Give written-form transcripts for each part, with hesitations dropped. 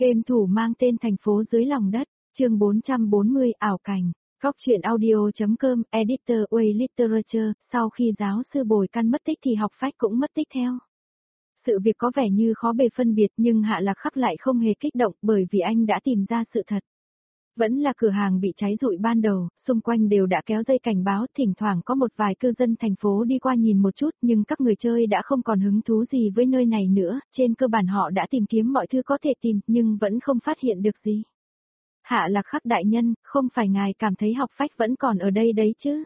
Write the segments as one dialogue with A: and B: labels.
A: Game thủ mang tên thành phố dưới lòng đất, chương 440 ảo cảnh. Góc truyện audio.com, editor Way Literature, sau khi giáo sư Bồi Căn mất tích thì học phách cũng mất tích theo. Sự việc có vẻ như khó bề phân biệt nhưng Hạ Lạc Khắc lại không hề kích động bởi vì anh đã tìm ra sự thật. Vẫn là cửa hàng bị cháy rụi ban đầu, xung quanh đều đã kéo dây cảnh báo, thỉnh thoảng có một vài cư dân thành phố đi qua nhìn một chút nhưng các người chơi đã không còn hứng thú gì với nơi này nữa, trên cơ bản họ đã tìm kiếm mọi thứ có thể tìm nhưng vẫn không phát hiện được gì. Hạ Lạc Khắc đại nhân, không phải ngài cảm thấy học phách vẫn còn ở đây đấy chứ?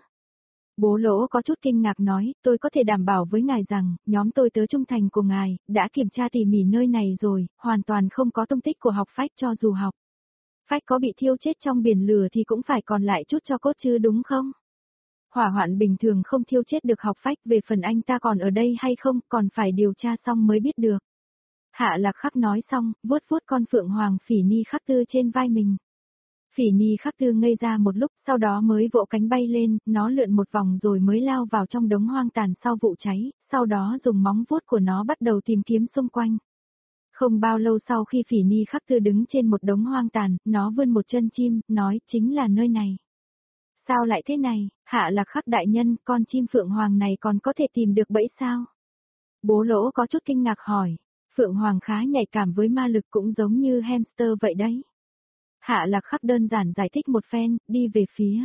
A: Bố Lỗ có chút kinh ngạc nói, tôi có thể đảm bảo với ngài rằng, nhóm tôi tớ trung thành của ngài, đã kiểm tra tỉ mỉ nơi này rồi, hoàn toàn không có tung tích của học phách cho dù học phách có bị thiêu chết trong biển lửa thì cũng phải còn lại chút cho cốt chứ đúng không? Hỏa hoạn bình thường không thiêu chết được học phách, về phần anh ta còn ở đây hay không, còn phải điều tra xong mới biết được. Hạ Lạc Khắc nói xong, vuốt vuốt con phượng hoàng Phỉ Ni Khắc Tư trên vai mình. Phỉ Ni Khắc Tư ngây ra một lúc, sau đó mới vỗ cánh bay lên, nó lượn một vòng rồi mới lao vào trong đống hoang tàn sau vụ cháy, sau đó dùng móng vuốt của nó bắt đầu tìm kiếm xung quanh. Không bao lâu sau khi Phỉ Ni Khắc Tư đứng trên một đống hoang tàn, nó vươn một chân chim, nói chính là nơi này. Sao lại thế này, Hạ Lạc Khắc đại nhân, con chim phượng hoàng này còn có thể tìm được bẫy sao? Bố Lỗ có chút kinh ngạc hỏi, phượng hoàng khá nhạy cảm với ma lực cũng giống như hamster vậy đấy. Hạ Lạc Khắc đơn giản giải thích một phen, đi về phía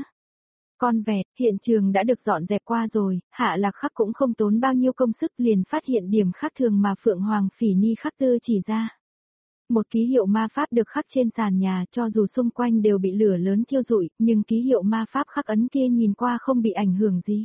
A: con vẹt, hiện trường đã được dọn dẹp qua rồi, Hạ Lạc Khắc cũng không tốn bao nhiêu công sức liền phát hiện điểm khác thường mà Phượng Hoàng Phỉ Ni Khắc Tư chỉ ra. Một ký hiệu ma pháp được khắc trên sàn nhà, cho dù xung quanh đều bị lửa lớn thiêu rụi, nhưng ký hiệu ma pháp khắc ấn kia nhìn qua không bị ảnh hưởng gì.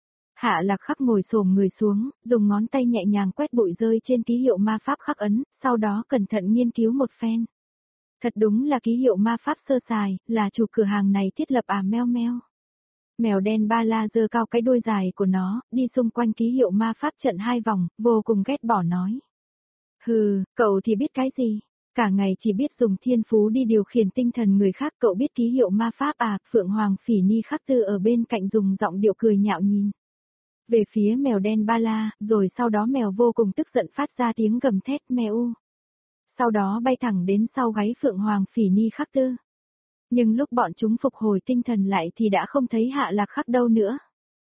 A: Hạ Lạc Khắc ngồi xổm người xuống, dùng ngón tay nhẹ nhàng quét bụi rơi trên ký hiệu ma pháp khắc ấn, sau đó cẩn thận nghiên cứu một phen. Thật đúng là ký hiệu ma pháp sơ sài, là chủ cửa hàng này thiết lập à meo meo. Mèo đen ba la giơ cao cái đuôi dài của nó, đi xung quanh ký hiệu ma pháp trận 2 vòng, vô cùng ghét bỏ nói. Hừ, cậu thì biết cái gì? Cả ngày chỉ biết dùng thiên phú đi điều khiển tinh thần người khác, cậu biết ký hiệu ma pháp à? Phượng Hoàng Phỉ Ni Khắc Tư ở bên cạnh dùng giọng điệu cười nhạo nhìn về phía mèo đen ba la, rồi sau đó mèo vô cùng tức giận phát ra tiếng gầm thét meo. Sau đó bay thẳng đến sau gáy Phượng Hoàng Phỉ Ni Khắc Tư. Nhưng lúc bọn chúng phục hồi tinh thần lại thì đã không thấy Hạ Lạc Khắc đâu nữa.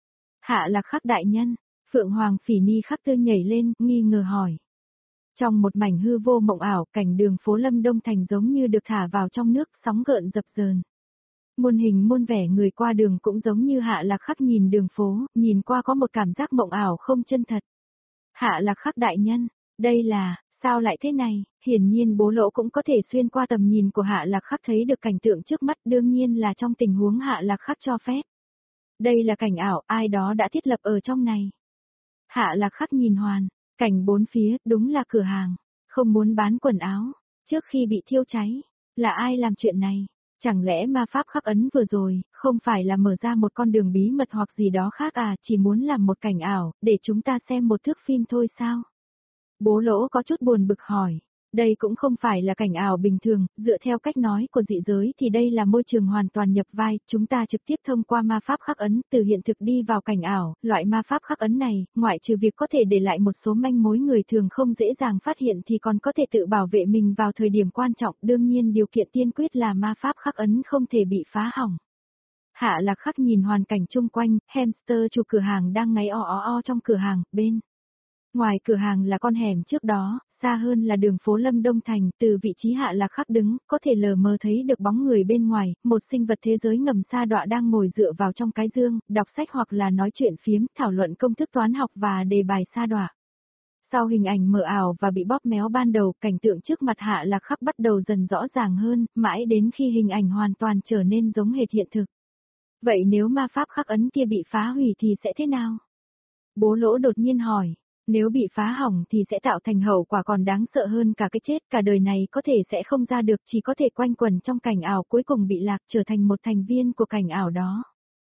A: Hạ Lạc Khắc đại nhân, Phượng Hoàng Phỉ Ni Khắc Tư nhảy lên, nghi ngờ hỏi. Trong một mảnh hư vô mộng ảo, cảnh đường phố Lâm Đông Thành giống như được thả vào trong nước, sóng gợn dập dờn. Muôn hình muôn vẻ người qua đường cũng giống như Hạ Lạc Khắc nhìn đường phố, nhìn qua có một cảm giác mộng ảo không chân thật. Hạ Lạc Khắc đại nhân, đây là, sao lại thế này? Hiển nhiên Bố Lỗ cũng có thể xuyên qua tầm nhìn của Hạ Lạc Khắc thấy được cảnh tượng trước mắt, đương nhiên là trong tình huống Hạ Lạc Khắc cho phép. Đây là cảnh ảo, ai đó đã thiết lập ở trong này. Hạ Lạc Khắc nhìn hoàn, cảnh bốn phía, đúng là cửa hàng, không muốn bán quần áo, trước khi bị thiêu cháy, là ai làm chuyện này? Chẳng lẽ ma pháp khắc ấn vừa rồi, không phải là mở ra một con đường bí mật hoặc gì đó khác à, chỉ muốn làm một cảnh ảo, để chúng ta xem một thước phim thôi sao? Bố Lỗ có chút buồn bực hỏi, đây cũng không phải là cảnh ảo bình thường, dựa theo cách nói của dị giới thì đây là môi trường hoàn toàn nhập vai, chúng ta trực tiếp thông qua ma pháp khắc ấn từ hiện thực đi vào cảnh ảo, loại ma pháp khắc ấn này, ngoại trừ việc có thể để lại một số manh mối người thường không dễ dàng phát hiện thì còn có thể tự bảo vệ mình vào thời điểm quan trọng, đương nhiên điều kiện tiên quyết là ma pháp khắc ấn không thể bị phá hỏng. Hạ Lạc Khắc nhìn hoàn cảnh chung quanh, hamster chủ cửa hàng đang ngáy o trong cửa hàng, bên ngoài cửa hàng là con hẻm trước đó, xa hơn là đường phố Lâm Đông Thành, từ vị trí Hạ Lạc Khắc đứng, có thể lờ mờ thấy được bóng người bên ngoài, một sinh vật thế giới ngầm sa đọa đang ngồi dựa vào trong cái giường, đọc sách hoặc là nói chuyện phiếm, thảo luận công thức toán học và đề bài sa đọa. Sau hình ảnh mờ ảo và bị bóp méo ban đầu, cảnh tượng trước mặt Hạ Lạc Khắc bắt đầu dần rõ ràng hơn, mãi đến khi hình ảnh hoàn toàn trở nên giống hệt hiện thực. Vậy nếu ma pháp khắc ấn kia bị phá hủy thì sẽ thế nào? Bố Lỗ đột nhiên hỏi. Nếu bị phá hỏng thì sẽ tạo thành hậu quả còn đáng sợ hơn cả cái chết, cả đời này có thể sẽ không ra được, chỉ có thể quanh quẩn trong cảnh ảo, cuối cùng bị lạc trở thành một thành viên của cảnh ảo đó.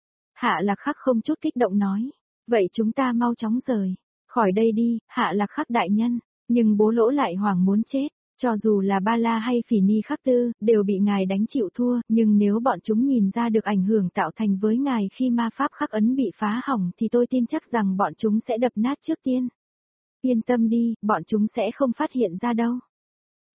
A: Hạ Lạc Khắc không chút kích động nói, vậy chúng ta mau chóng rời khỏi đây đi, Hạ Lạc Khắc đại nhân. Nhưng Bố Lỗ lại hoảng muốn chết, cho dù là Ba La hay Phỉ Ni Khắc Tư, đều bị ngài đánh chịu thua, nhưng nếu bọn chúng nhìn ra được ảnh hưởng tạo thành với ngài khi ma pháp khắc ấn bị phá hỏng thì tôi tin chắc rằng bọn chúng sẽ đập nát trước tiên. Yên tâm đi, bọn chúng sẽ không phát hiện ra đâu.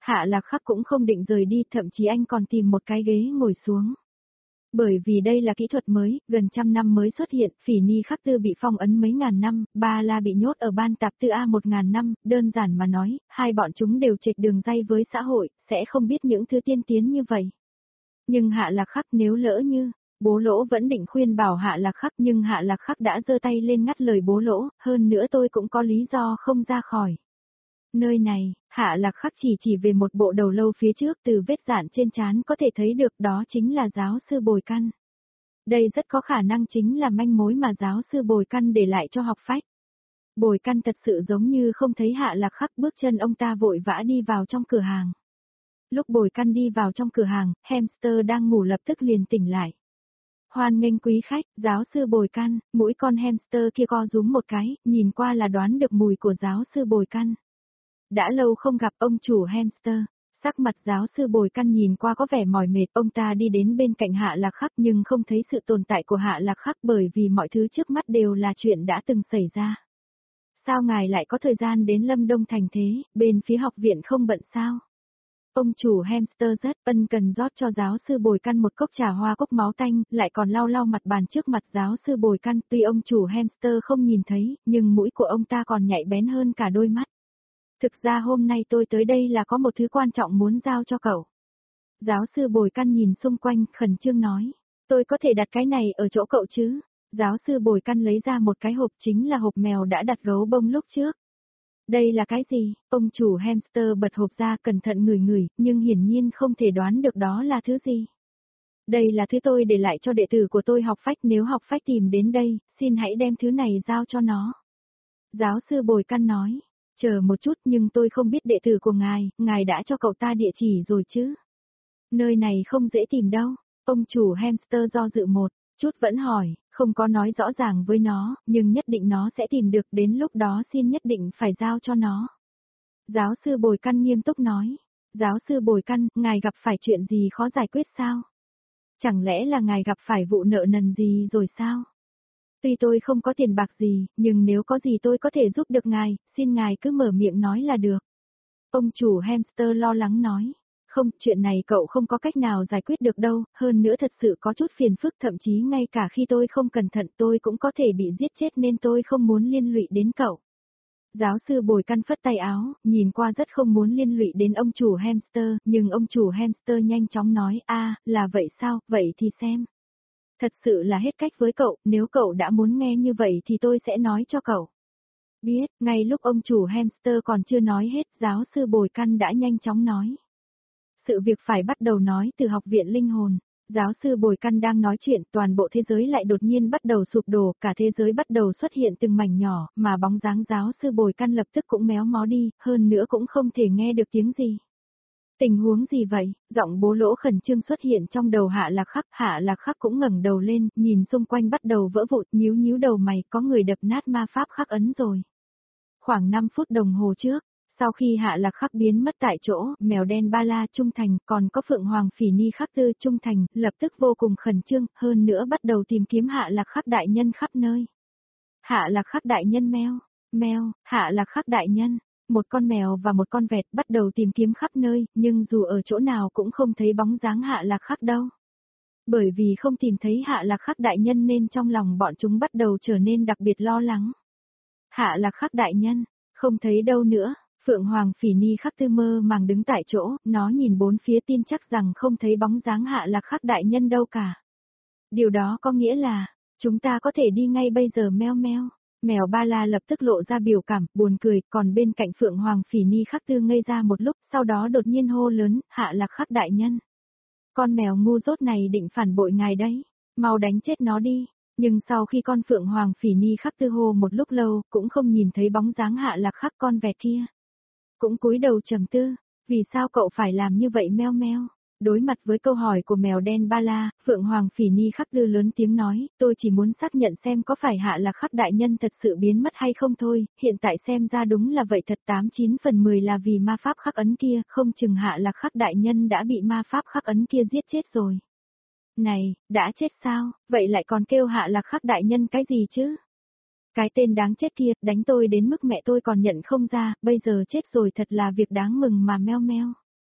A: Hạ Lạc Khắc cũng không định rời đi, thậm chí anh còn tìm một cái ghế ngồi xuống. Bởi vì đây là kỹ thuật mới, gần trăm năm mới xuất hiện, Phỉ Ni Khắc Tư bị phong ấn mấy ngàn năm, Ba La bị nhốt ở ban tạp tư A 1000 năm, đơn giản mà nói, hai bọn chúng đều chệch đường ray với xã hội, sẽ không biết những thứ tiên tiến như vậy. Nhưng Hạ Lạc Khắc nếu lỡ như, Bố Lỗ vẫn định khuyên bảo Hạ Lạc Khắc nhưng Hạ Lạc Khắc đã giơ tay lên ngắt lời Bố Lỗ, hơn nữa tôi cũng có lý do không ra khỏi. Nơi này, Hạ Lạc Khắc chỉ về một bộ đầu lâu phía trước, từ vết rạn trên trán có thể thấy được đó chính là giáo sư Bồi Căn. Đây rất có khả năng chính là manh mối mà giáo sư Bồi Căn để lại cho học phách. Bồi Căn thật sự giống như không thấy Hạ Lạc Khắc, bước chân ông ta vội vã đi vào trong cửa hàng. Lúc Bồi Căn đi vào trong cửa hàng, hamster đang ngủ lập tức liền tỉnh lại. Hoan nghênh quý khách, giáo sư Bồi Căn, mũi con hamster kia co rúm một cái, nhìn qua là đoán được mùi của giáo sư Bồi Căn. Đã lâu không gặp ông chủ hamster, sắc mặt giáo sư Bồi Căn nhìn qua có vẻ mỏi mệt, ông ta đi đến bên cạnh Hạ Lạc Khắc nhưng không thấy sự tồn tại của Hạ Lạc Khắc bởi vì mọi thứ trước mắt đều là chuyện đã từng xảy ra. Sao ngài lại có thời gian đến Lâm Đông Thành thế, bên phía học viện không bận sao? Ông chủ hamster rất ân cần rót cho giáo sư Bồi Căn một cốc trà hoa cốc máu tanh, lại còn lau lau mặt bàn trước mặt giáo sư Bồi Căn, tuy ông chủ hamster không nhìn thấy, nhưng mũi của ông ta còn nhạy bén hơn cả đôi mắt. Thực ra hôm nay tôi tới đây là có một thứ quan trọng muốn giao cho cậu. Giáo sư Bồi Căn nhìn xung quanh, khẩn trương nói. Tôi có thể đặt cái này ở chỗ cậu chứ? Giáo sư Bồi Căn lấy ra một cái hộp, chính là hộp mèo đã đặt gấu bông lúc trước. Đây là cái gì? Ông chủ hamster bật hộp ra cẩn thận ngửi ngửi, nhưng hiển nhiên không thể đoán được đó là thứ gì. Đây là thứ tôi để lại cho đệ tử của tôi học phách, nếu học phách tìm đến đây, xin hãy đem thứ này giao cho nó. Giáo sư Bồi Căn nói. Chờ một chút, nhưng tôi không biết đệ tử của ngài đã cho cậu ta địa chỉ rồi chứ? Nơi này không dễ tìm đâu. Ông chủ hamster do dự một chút vẫn hỏi, không có nói rõ ràng với nó, nhưng nhất định nó sẽ tìm được, đến lúc đó xin nhất định phải giao cho nó. Giáo sư Bồi Căn nghiêm túc nói. Giáo sư Bồi Căn, ngài gặp phải chuyện gì khó giải quyết sao? Chẳng lẽ là ngài gặp phải vụ nợ nần gì rồi sao? Tuy tôi không có tiền bạc gì, nhưng nếu có gì tôi có thể giúp được ngài, xin ngài cứ mở miệng nói là được. Ông chủ hamster lo lắng nói. Không, chuyện này cậu không có cách nào giải quyết được đâu, hơn nữa thật sự có chút phiền phức, thậm chí ngay cả khi tôi không cẩn thận tôi cũng có thể bị giết chết nên tôi không muốn liên lụy đến cậu. Giáo sư Bồi Căn phất tay áo, nhìn qua rất không muốn liên lụy đến ông chủ hamster, nhưng ông chủ hamster nhanh chóng nói, là vậy sao, vậy thì xem. Thật sự là hết cách với cậu, nếu cậu đã muốn nghe như vậy thì tôi sẽ nói cho cậu. Biết, ngay lúc ông chủ hamster còn chưa nói hết, giáo sư Bồi Căn đã nhanh chóng nói. Sự việc phải bắt đầu nói từ học viện linh hồn. Giáo sư Bồi Căn đang nói chuyện, toàn bộ thế giới lại đột nhiên bắt đầu sụp đổ, cả thế giới bắt đầu xuất hiện từng mảnh nhỏ, mà bóng dáng giáo sư Bồi Căn lập tức cũng méo mó đi, hơn nữa cũng không thể nghe được tiếng gì. Tình huống gì vậy? Giọng Bố Lỗ khẩn trương xuất hiện trong đầu Hạ Lạc Khắc cũng ngẩng đầu lên, nhìn xung quanh bắt đầu vỡ vụn, nhíu nhíu đầu mày, có người đập nát ma pháp khắc ấn rồi. Khoảng 5 phút đồng hồ trước, sau khi Hạ Lạc Khắc biến mất tại chỗ, mèo đen Ba La trung thành, còn có Phượng Hoàng Phỉ Ni Khắc Tư trung thành, lập tức vô cùng khẩn trương, hơn nữa bắt đầu tìm kiếm Hạ Lạc Khắc đại nhân khắp nơi. Hạ Lạc Khắc đại nhân meo, Hạ Lạc Khắc đại nhân. Một con mèo và một con vẹt bắt đầu tìm kiếm khắp nơi, nhưng dù ở chỗ nào cũng không thấy bóng dáng Hạ Lạc Khắc đâu. Bởi vì không tìm thấy Hạ Lạc Khắc đại nhân nên trong lòng bọn chúng bắt đầu trở nên đặc biệt lo lắng. Hạ Lạc Khắc đại nhân, không thấy đâu nữa. Phượng Hoàng Phỉ Ni Khắc Tư mơ màng đứng tại chỗ, nó nhìn bốn phía tin chắc rằng không thấy bóng dáng Hạ Lạc Khắc đại nhân đâu cả. Điều đó có nghĩa là, chúng ta có thể đi ngay bây giờ meo. Mèo Ba La lập tức lộ ra biểu cảm, buồn cười, còn bên cạnh Phượng Hoàng Phỉ Ni Khắc Tư ngây ra một lúc, sau đó đột nhiên hô lớn, Hạ Lạc Khắc đại nhân. Con mèo ngu dốt này định phản bội ngài đấy, mau đánh chết nó đi. Nhưng sau khi con Phượng Hoàng Phỉ Ni Khắc Tư hô một lúc lâu, cũng không nhìn thấy bóng dáng Hạ Lạc Khắc con vẹt kia. Cũng cúi đầu trầm tư, vì sao cậu phải làm như vậy meo. Đối mặt với câu hỏi của mèo đen Ba La, Phượng Hoàng Phỉ Ni Khắc Tư lớn tiếng nói, tôi chỉ muốn xác nhận xem có phải Hạ Lạc Khắc đại nhân thật sự biến mất hay không thôi, hiện tại xem ra đúng là vậy thật, 89 phần 10 là vì ma pháp khắc ấn kia, không chừng Hạ Lạc Khắc đại nhân đã bị ma pháp khắc ấn kia giết chết rồi. Này, đã chết sao, vậy lại còn kêu Hạ Lạc Khắc đại nhân cái gì chứ? Cái tên đáng chết kia, đánh tôi đến mức mẹ tôi còn nhận không ra, bây giờ chết rồi, thật là việc đáng mừng mà meo.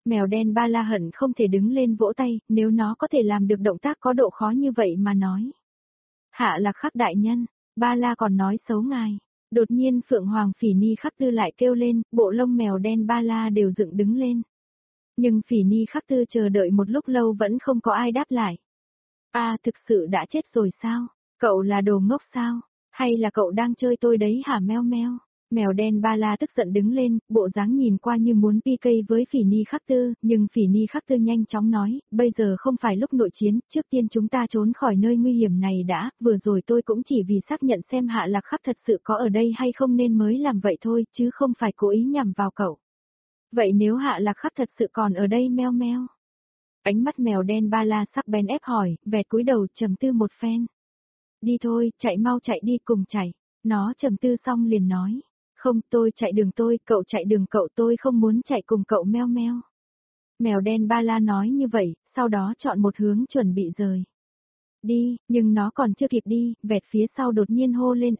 A: Mèo đen ba la hận không thể đứng lên vỗ tay, nếu nó có thể làm được động tác có độ khó như vậy mà nói. Hạ Lạc Khắc đại nhân, ba la còn nói xấu ngài. Đột nhiên Phượng Hoàng Phỉ Ni Khắc Tư lại kêu lên, bộ lông mèo đen ba la đều dựng đứng lên. Nhưng Phỉ Ni Khắc Tư chờ đợi một lúc lâu vẫn không có ai đáp lại. Thực sự đã chết rồi sao? Cậu là đồ ngốc sao? Hay là cậu đang chơi tôi đấy hả meo meo? Mèo đen ba la tức giận đứng lên, bộ dáng nhìn qua như muốn PK với Phỉ Ni Khắc Tư, nhưng Phỉ Ni Khắc Tư nhanh chóng nói, bây giờ không phải lúc nội chiến, trước tiên chúng ta trốn khỏi nơi nguy hiểm này đã, vừa rồi tôi cũng chỉ vì xác nhận xem Hạ Lạc Khắc thật sự có ở đây hay không nên mới làm vậy thôi, chứ không phải cố ý nhằm vào cậu. Vậy nếu Hạ Lạc Khắc thật sự còn ở đây meo meo? Ánh mắt mèo đen ba la sắc bén ép hỏi, vẹt cúi đầu trầm tư một phen. Đi thôi, chạy mau chạy đi cùng chạy. Nó trầm tư xong liền nói. Không, tôi chạy đường tôi, cậu chạy đường cậu, tôi không muốn chạy cùng cậu meo meo. Mèo đen ba la nói như vậy, sau đó chọn một hướng chuẩn bị rời. Đi, nhưng nó còn chưa kịp đi, vẹt phía sau đột nhiên hô lên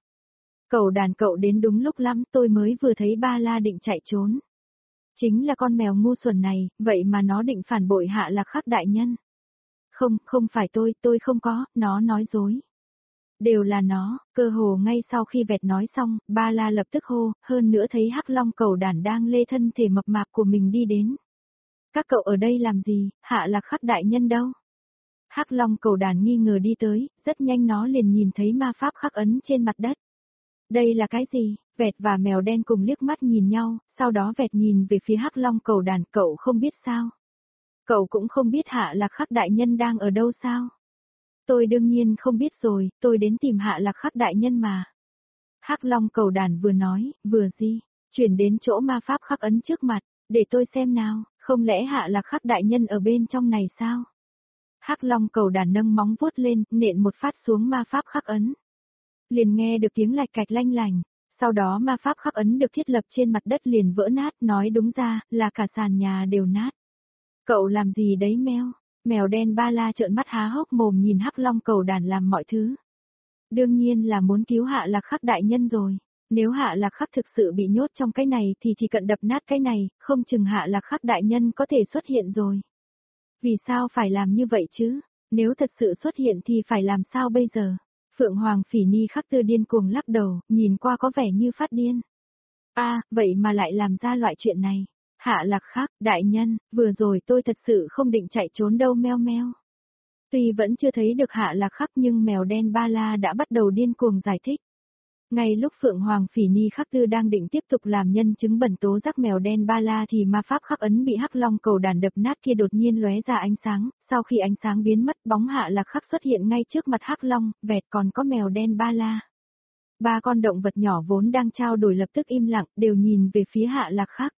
A: Cậu đàn cậu đến đúng lúc lắm, tôi mới vừa thấy ba la định chạy trốn. Chính là con mèo ngu xuẩn này, vậy mà nó định phản bội Hạ Lạc Khắc đại nhân. Không, không phải tôi không có, nó nói dối. Đều là nó, cơ hồ ngay sau khi vẹt nói xong, ba la lập tức hô, hơn nữa thấy Hắc Long Cầu Đản đang lê thân thể mập mạp của mình đi đến. Các cậu ở đây làm gì, Hạ Lạc Khắc đại nhân đâu? Hắc Long Cầu Đản nghi ngờ đi tới, rất nhanh nó liền nhìn thấy ma pháp khắc ấn trên mặt đất. Đây là cái gì? Vẹt và mèo đen cùng liếc mắt nhìn nhau, sau đó vẹt nhìn về phía Hắc Long Cầu Đản, cậu không biết sao? Cậu cũng không biết Hạ Lạc Khắc đại nhân đang ở đâu sao? Tôi đương nhiên không biết rồi, tôi đến tìm Hạ Lạc Khắc đại nhân mà. Hắc Long Cầu Đản vừa nói, vừa chuyển đến chỗ ma pháp khắc ấn trước mặt, để tôi xem nào, không lẽ Hạ Lạc Khắc đại nhân ở bên trong này sao? Hắc Long Cầu Đản nâng móng vuốt lên, nện một phát xuống ma pháp khắc ấn. Liền nghe được tiếng lạch cạch lanh lành, sau đó ma pháp khắc ấn được thiết lập trên mặt đất liền vỡ nát, nói đúng ra, là cả sàn nhà đều nát. Cậu làm gì đấy meo? Mèo đen ba la trợn mắt há hốc mồm nhìn Hắc Long Cầu Đản làm mọi thứ. Đương nhiên là muốn cứu Hạ Lạc Khắc đại nhân rồi. Nếu Hạ Lạc Khắc thực sự bị nhốt trong cái này thì chỉ cần đập nát cái này, không chừng Hạ Lạc Khắc đại nhân có thể xuất hiện rồi. Vì sao phải làm như vậy chứ? Nếu thật sự xuất hiện thì phải làm sao bây giờ? Phượng Hoàng Phỉ Ni Khắc Tư điên cuồng lắc đầu, nhìn qua có vẻ như phát điên. Vậy mà lại làm ra loại chuyện này. Hạ Lạc Khắc, đại nhân, vừa rồi tôi thật sự không định chạy trốn đâu meo meo. Tuy vẫn chưa thấy được Hạ Lạc Khắc nhưng mèo đen ba la đã bắt đầu điên cuồng giải thích. Ngay lúc Phượng Hoàng Phỉ Ni Khắc Tư đang định tiếp tục làm nhân chứng bẩn tố giác mèo đen ba la thì ma pháp khắc ấn bị Hắc Long Cầu Đản đập nát kia đột nhiên lóe ra ánh sáng, sau khi ánh sáng biến mất bóng Hạ Lạc Khắc xuất hiện ngay trước mặt Hắc Long, vẹt còn có mèo đen ba la. Ba con động vật nhỏ vốn đang trao đổi lập tức im lặng, đều nhìn về phía Hạ Lạc Khắc.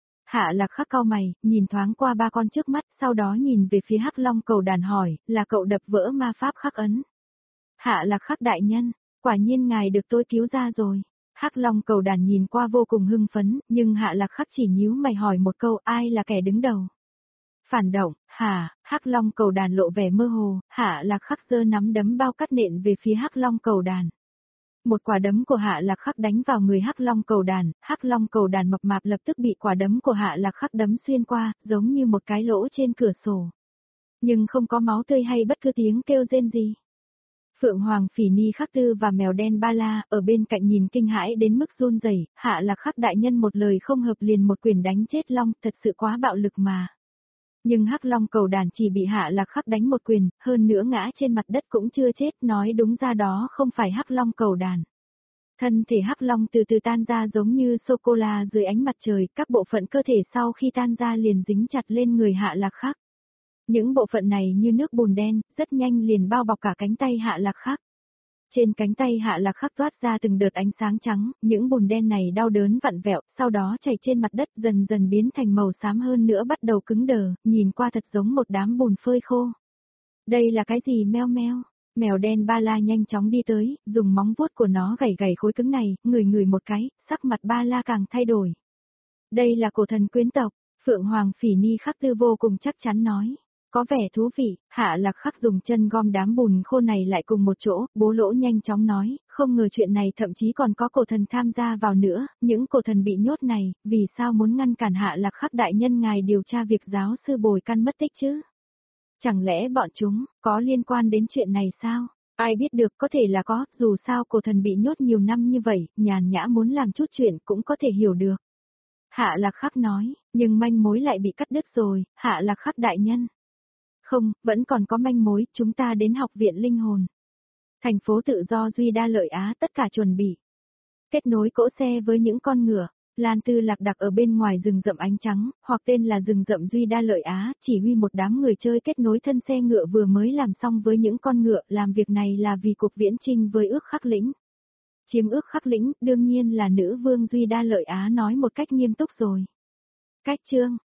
A: Hạ Lạc Khắc cau mày, nhìn thoáng qua ba con trước mắt, sau đó nhìn về phía Hắc Long Cầu Đản hỏi, là cậu đập vỡ ma pháp khắc ấn. Hạ Lạc Khắc đại nhân, quả nhiên ngài được tôi cứu ra rồi. Hắc Long Cầu Đản nhìn qua vô cùng hưng phấn, nhưng Hạ Lạc Khắc chỉ nhíu mày hỏi một câu, ai là kẻ đứng đầu? Phản động, hả? Hắc Long Cầu Đản lộ vẻ mơ hồ, Hạ Lạc Khắc giơ nắm đấm bao cắt nện về phía Hắc Long Cầu Đản. Một quả đấm của Hạ Lạc Khắc đánh vào người Hắc Long Cầu Đản, Hắc Long Cầu Đản mập mạp lập tức bị quả đấm của Hạ Lạc Khắc đấm xuyên qua, giống như một cái lỗ trên cửa sổ. Nhưng không có máu tươi hay bất cứ tiếng kêu rên gì. Phượng Hoàng Phỉ Ni Khắc Tư và mèo đen ba la ở bên cạnh nhìn kinh hãi đến mức run rẩy. Hạ Lạc Khắc đại nhân một lời không hợp liền một quyền đánh chết Long, thật sự quá bạo lực mà. Nhưng Hắc Long Cầu Đản chỉ bị Hạ Lạc Khắc đánh một quyền, hơn nữa ngã trên mặt đất cũng chưa chết, nói đúng ra đó không phải Hắc Long Cầu Đản. Thân thể Hắc Long từ từ tan ra giống như sô-cô-la dưới ánh mặt trời, các bộ phận cơ thể sau khi tan ra liền dính chặt lên người Hạ Lạc Khắc. Những bộ phận này như nước bùn đen, rất nhanh liền bao bọc cả cánh tay Hạ Lạc Khắc. Trên cánh tay Hạ Lạc Khắc toát ra từng đợt ánh sáng trắng, những bùn đen này đau đớn vặn vẹo, sau đó chảy trên mặt đất dần dần biến thành màu xám hơn nữa bắt đầu cứng đờ, nhìn qua thật giống một đám bùn phơi khô. Đây là cái gì meo meo? Mèo đen ba la nhanh chóng đi tới, dùng móng vuốt của nó gảy gảy khối cứng này, ngửi một cái, sắc mặt ba la càng thay đổi. Đây là cổ thần quyến tộc, Phượng Hoàng Phỉ Ni Khắc Tư vô cùng chắc chắn nói. Có vẻ thú vị, Hạ Lạc Khắc dùng chân gom đám bùn khô này lại cùng một chỗ, Bố Lỗ nhanh chóng nói, không ngờ chuyện này thậm chí còn có cổ thần tham gia vào nữa, những cổ thần bị nhốt này, vì sao muốn ngăn cản Hạ Lạc Khắc đại nhân ngài điều tra việc giáo sư Bồi Căn mất tích chứ? Chẳng lẽ bọn chúng có liên quan đến chuyện này sao? Ai biết được, có thể là có, dù sao cổ thần bị nhốt nhiều năm như vậy, Nhàn Nhã muốn làm chút chuyện cũng có thể hiểu được. Hạ Lạc Khắc nói, nhưng manh mối lại bị cắt đứt rồi, Hạ Lạc Khắc đại nhân. Không, vẫn còn có manh mối, chúng ta đến học viện linh hồn. Thành phố tự do Duy Đa Lợi Á tất cả chuẩn bị. Kết nối cỗ xe với những con ngựa. Lan Tư lạc đặc ở bên ngoài rừng rậm ánh trắng, hoặc tên là rừng rậm Duy Đa Lợi Á, chỉ huy một đám người chơi kết nối thân xe ngựa vừa mới làm xong với những con ngựa, làm việc này là vì cuộc viễn chinh với ước khắc lĩnh. Chiếm ước khắc lĩnh, đương nhiên là nữ vương Duy Đa Lợi Á nói một cách nghiêm túc rồi. Cách chương